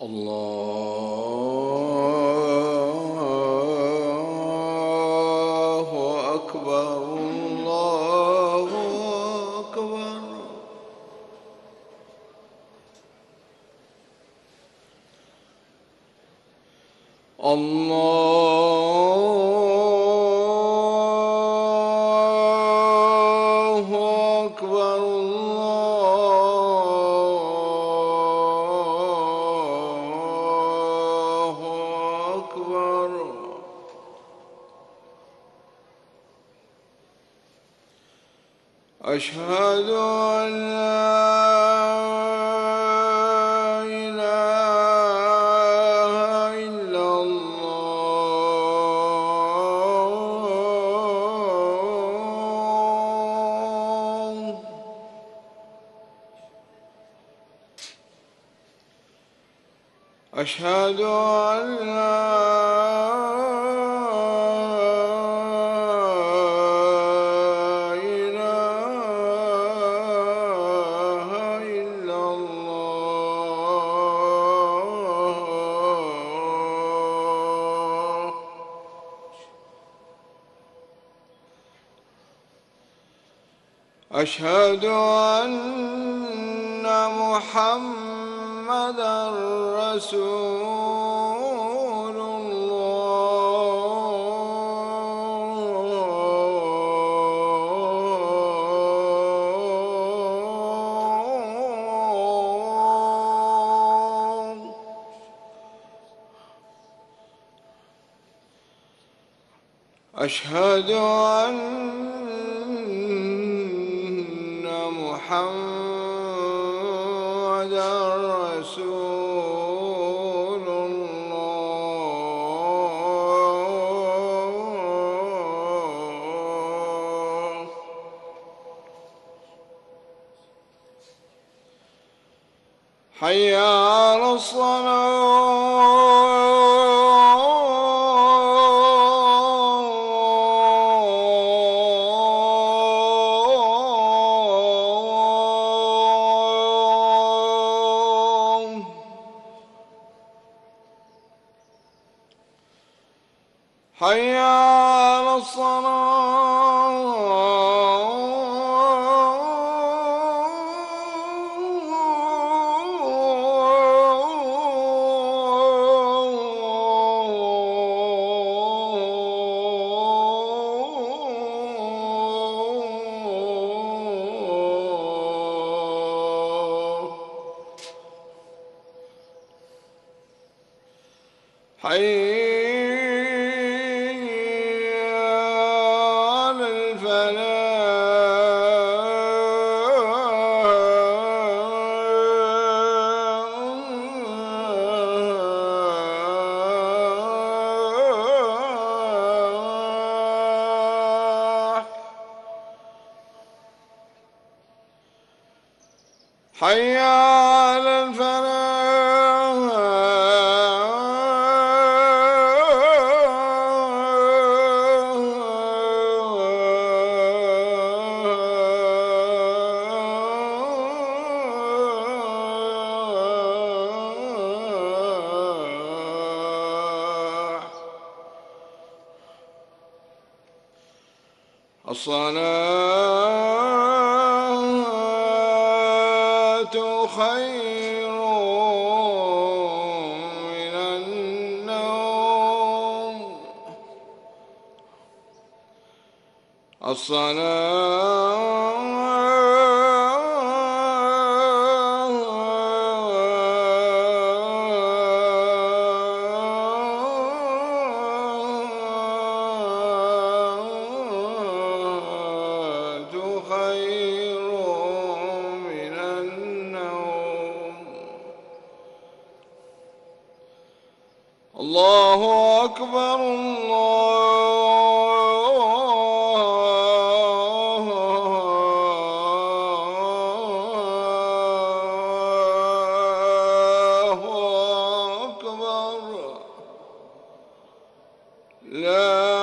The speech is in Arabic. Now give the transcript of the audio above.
الله أكبر الله أكبر. الله أكبر الله أكبر. أشهد أن لا إله إلا الله. أشهد أن لا إله إلا الله. أشهد أن محمدًا رسول الله. أشهد أن محمدًا رسول الله. حي على الصلاة. حي على الصلاة. حي على الفلاح. حي على الفلاح. الصلاة خير من النوم. الصلاة خير من النوم. الله أكبر الله أكبر. لا